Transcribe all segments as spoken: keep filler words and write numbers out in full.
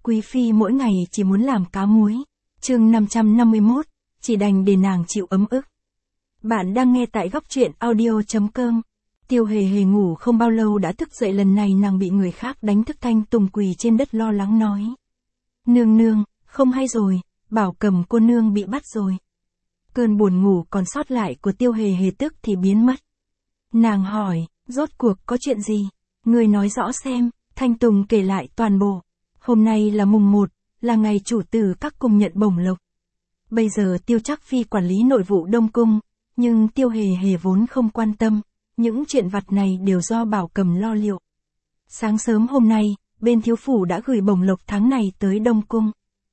quý phi mỗi ngày chỉ muốn làm cá muối. Chương năm trăm năm mươi mốt, chỉ đành để nàng chịu ấm ức. Bạn đang nghe tại góc truyện audio chấm com. Tiêu Hề Hề ngủ không bao lâu đã thức dậy, lần này nàng bị người khác đánh thức. Thanh Tùng quỳ trên đất lo lắng nói: Nương nương, không hay rồi, Bảo Cầm cô nương bị bắt rồi. Cơn buồn ngủ còn sót lại của Tiêu Hề Hề tức thì biến mất. Nàng hỏi: Rốt cuộc có chuyện gì? Người nói rõ xem. Thanh Tùng kể lại toàn bộ. Hôm nay là mùng một, là ngày chủ tử các cung nhận bổng lộc. Bây giờ Tiêu Trác Phi quản lý nội vụ Đông Cung, nhưng Tiêu Hề Hề vốn không quan tâm, những chuyện vặt này đều do Bảo Cầm lo liệu. Sáng sớm hôm nay, bên thiếu phủ đã gửi bổng lộc tháng này tới Đông Cung.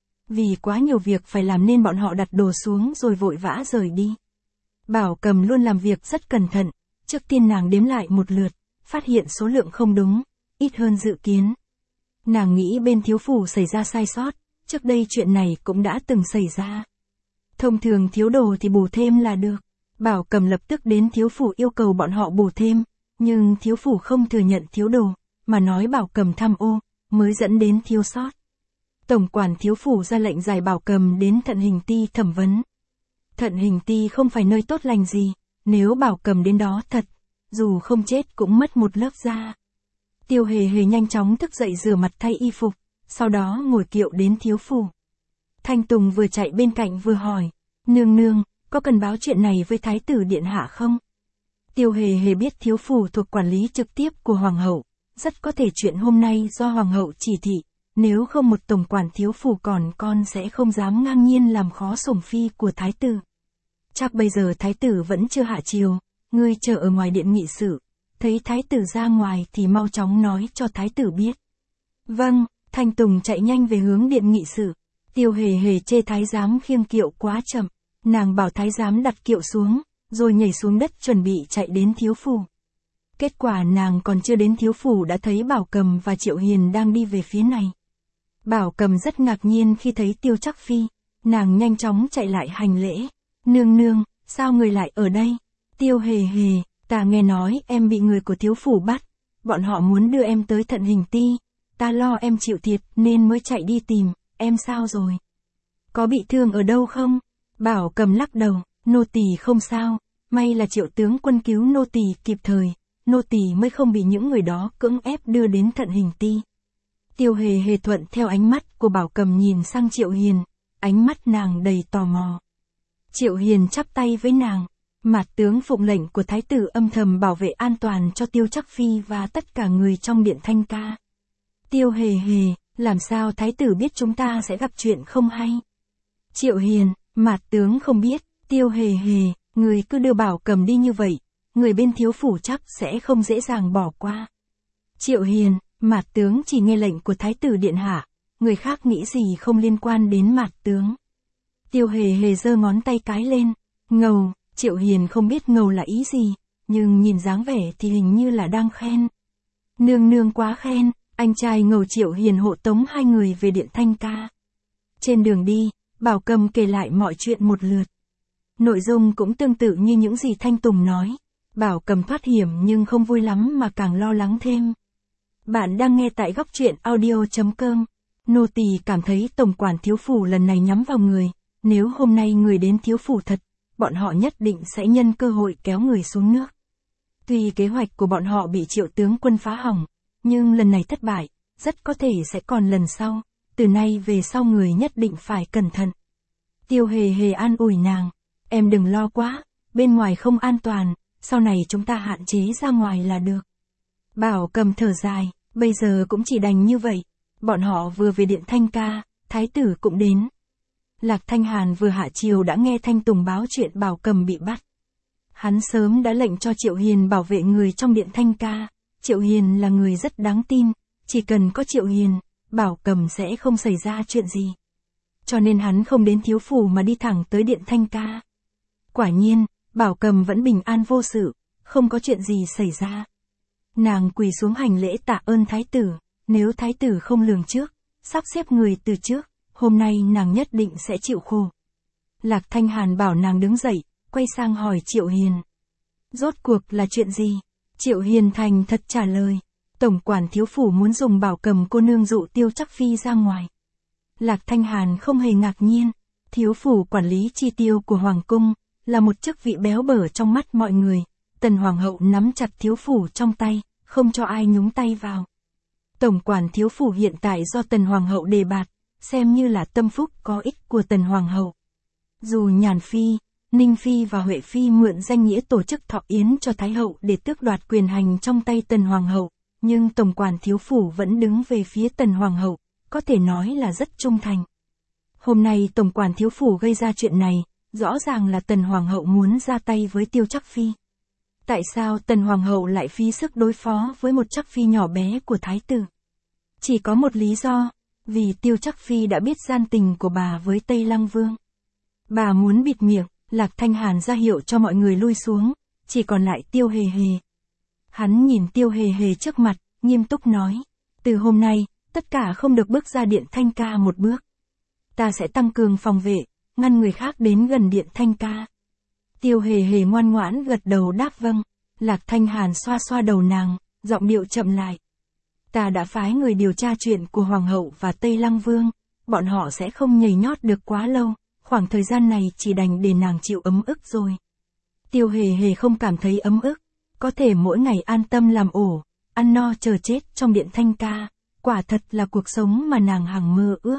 Vì quá nhiều việc phải làm nên bọn họ đặt đồ xuống rồi vội vã rời đi. Bảo Cầm luôn làm việc rất cẩn thận, trước tiên nàng đếm lại một lượt, phát hiện số lượng không đúng, ít hơn dự kiến. Nàng nghĩ bên thiếu phủ xảy ra sai sót, trước đây chuyện này cũng đã từng xảy ra. Thông thường thiếu đồ thì bù thêm là được. Bảo Cầm lập tức đến thiếu phủ yêu cầu bọn họ bù thêm, nhưng thiếu phủ không thừa nhận thiếu đồ, mà nói Bảo Cầm tham ô, mới dẫn đến thiếu sót. Tổng quản thiếu phủ ra lệnh giải Bảo Cầm đến Thận Hình Ti thẩm vấn. Thận Hình Ti không phải nơi tốt lành gì, nếu Bảo Cầm đến đó thật, dù không chết cũng mất một lớp da. Tiêu Hề Hề nhanh chóng thức dậy rửa mặt thay y phục, sau đó ngồi kiệu đến thiếu phủ. Thanh Tùng vừa chạy bên cạnh vừa hỏi: Nương nương, có cần báo chuyện này với Thái tử Điện Hạ không? Tiêu Hề Hề biết thiếu phủ thuộc quản lý trực tiếp của Hoàng hậu, rất có thể chuyện hôm nay do Hoàng hậu chỉ thị, nếu không một tổng quản thiếu phủ còn con sẽ không dám ngang nhiên làm khó sủng phi của Thái tử. Chắc bây giờ Thái tử vẫn chưa hạ triều, ngươi chờ ở ngoài điện nghị sự, thấy Thái tử ra ngoài thì mau chóng nói cho Thái tử biết. Vâng. Thanh Tùng chạy nhanh về hướng điện nghị sự. Tiêu Hề Hề chê thái giám khiêng kiệu quá chậm, nàng bảo thái giám đặt kiệu xuống, rồi nhảy xuống đất chuẩn bị chạy đến thiếu phủ. Kết quả nàng còn chưa đến thiếu phủ đã thấy Bảo Cầm và Triệu Hiền đang đi về phía này. Bảo Cầm rất ngạc nhiên khi thấy Tiêu Trác Phi, nàng nhanh chóng chạy lại hành lễ. Nương nương, sao người lại ở đây? Tiêu Hề Hề, ta nghe nói em bị người của thiếu phủ bắt, bọn họ muốn đưa em tới Thận Hình Ti, ta lo em chịu thiệt nên mới chạy đi tìm, em sao rồi? Có bị thương ở đâu không? Bảo Cầm lắc đầu, nô tỳ không sao, may là Triệu tướng quân cứu nô tỳ kịp thời, nô tỳ mới không bị những người đó cưỡng ép đưa đến Thận Hình Ti. Tiêu Hề Hề thuận theo ánh mắt của Bảo Cầm nhìn sang Triệu Hiền, ánh mắt nàng đầy tò mò. Triệu Hiền chắp tay với nàng, Mạt tướng phụng lệnh của Thái tử âm thầm bảo vệ an toàn cho Tiêu Trác Phi và tất cả người trong điện Thanh Ca. Tiêu Hề Hề, làm sao Thái tử biết chúng ta sẽ gặp chuyện không hay? Triệu Hiền, Mạt tướng không biết. Tiêu Hề Hề, người cứ đưa Bảo Cầm đi như vậy, người bên thiếu phủ chắc sẽ không dễ dàng bỏ qua. Triệu Hiền, Mạt tướng chỉ nghe lệnh của Thái tử Điện Hạ, người khác nghĩ gì không liên quan đến Mạt tướng. Tiêu Hề Hề giơ ngón tay cái lên, ngầu. Triệu Hiền không biết ngầu là ý gì, nhưng nhìn dáng vẻ thì hình như là đang khen. Nương nương quá khen. Anh trai ngầu Triệu Hiền hộ tống hai người về điện Thanh Ca. Trên đường đi, Bảo Cầm kể lại mọi chuyện một lượt. Nội dung cũng tương tự như những gì Thanh Tùng nói. Bảo Cầm thoát hiểm nhưng không vui lắm mà càng lo lắng thêm. Bạn đang nghe tại góc truyện audio chấm com. Nô tỳ cảm thấy tổng quản thiếu phủ lần này nhắm vào người. Nếu hôm nay người đến thiếu phủ thật, bọn họ nhất định sẽ nhân cơ hội kéo người xuống nước. Tuy kế hoạch của bọn họ bị Triệu tướng quân phá hỏng, nhưng lần này thất bại, rất có thể sẽ còn lần sau, từ nay về sau người nhất định phải cẩn thận. Tiêu Hề Hề an ủi nàng, em đừng lo quá, bên ngoài không an toàn, sau này chúng ta hạn chế ra ngoài là được. Bảo Cầm thở dài, bây giờ cũng chỉ đành như vậy, bọn họ vừa về điện Thanh Ca, Thái tử cũng đến. Lạc Thanh Hàn vừa hạ triều đã nghe Thanh Tùng báo chuyện Bảo Cầm bị bắt. Hắn sớm đã lệnh cho Triệu Hiền bảo vệ người trong điện Thanh Ca. Triệu Hiền là người rất đáng tin, chỉ cần có Triệu Hiền, Bảo Cầm sẽ không xảy ra chuyện gì. Cho nên hắn không đến thiếu phủ mà đi thẳng tới điện Thanh Ca. Quả nhiên, Bảo Cầm vẫn bình an vô sự, không có chuyện gì xảy ra. Nàng quỳ xuống hành lễ tạ ơn Thái tử, nếu Thái tử không lường trước, sắp xếp người từ trước, hôm nay nàng nhất định sẽ chịu khổ. Lạc Thanh Hàn bảo nàng đứng dậy, quay sang hỏi Triệu Hiền. Rốt cuộc là chuyện gì? Triệu Hiền thành thật trả lời. Tổng quản thiếu phủ muốn dùng Bảo Cầm cô nương dụ Tiêu Trác Phi ra ngoài, Lạc Thanh Hàn không hề ngạc nhiên. Thiếu phủ quản lý chi tiêu của Hoàng cung, là một chức vị béo bở trong mắt mọi người. Tần Hoàng hậu nắm chặt thiếu phủ trong tay, không cho ai nhúng tay vào. Tổng quản thiếu phủ hiện tại do Tần Hoàng hậu đề bạt, xem như là tâm phúc có ích của Tần Hoàng hậu. Dù Nhàn Phi, Ninh Phi và Huệ Phi mượn danh nghĩa tổ chức thọ yến cho Thái hậu để tước đoạt quyền hành trong tay Tần Hoàng hậu, nhưng tổng quản thiếu phủ vẫn đứng về phía Tần Hoàng hậu, có thể nói là rất trung thành. Hôm nay tổng quản thiếu phủ gây ra chuyện này, rõ ràng là Tần Hoàng hậu muốn ra tay với Tiêu Trắc Phi. Tại sao Tần Hoàng hậu lại phí sức đối phó với một Trắc Phi nhỏ bé của Thái tử? Chỉ có một lý do, vì Tiêu Trắc Phi đã biết gian tình của bà với Tây Lăng Vương. Bà muốn bịt miệng, Lạc Thanh Hàn ra hiệu cho mọi người lui xuống, chỉ còn lại Tiêu Hề Hề. Hắn nhìn Tiêu Hề Hề trước mặt, nghiêm túc nói, từ hôm nay, tất cả không được bước ra điện Thanh Ca một bước. Ta sẽ tăng cường phòng vệ, ngăn người khác đến gần điện Thanh Ca. Tiêu Hề Hề ngoan ngoãn gật đầu đáp vâng. Lạc Thanh Hàn xoa xoa đầu nàng, giọng điệu chậm lại. Ta đã phái người điều tra chuyện của Hoàng hậu và Tây Lăng Vương, bọn họ sẽ không nhảy nhót được quá lâu, khoảng thời gian này chỉ đành để nàng chịu ấm ức rồi. Tiêu Hề Hề không cảm thấy ấm ức, có thể mỗi ngày an tâm làm ổ, ăn no chờ chết trong điện Thanh Ca, quả thật là cuộc sống mà nàng hằng mơ ước.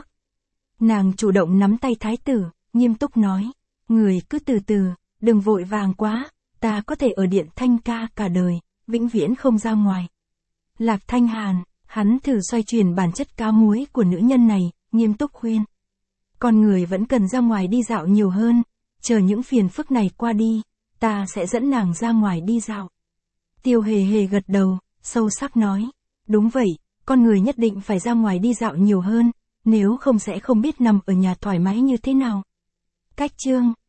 Nàng chủ động nắm tay thái tử, nghiêm túc nói, người cứ từ từ, đừng vội vàng quá, ta có thể ở điện Thanh Ca cả đời, vĩnh viễn không ra ngoài. Lạc Thanh Hàn, hắn thử xoay chuyển bản chất cao muối của nữ nhân này, nghiêm túc khuyên. Con người vẫn cần ra ngoài đi dạo nhiều hơn, chờ những phiền phức này qua đi, ta sẽ dẫn nàng ra ngoài đi dạo. Tiêu Hề Hề gật đầu, sâu sắc nói, đúng vậy, con người nhất định phải ra ngoài đi dạo nhiều hơn, nếu không sẽ không biết nằm ở nhà thoải mái như thế nào. Cách chương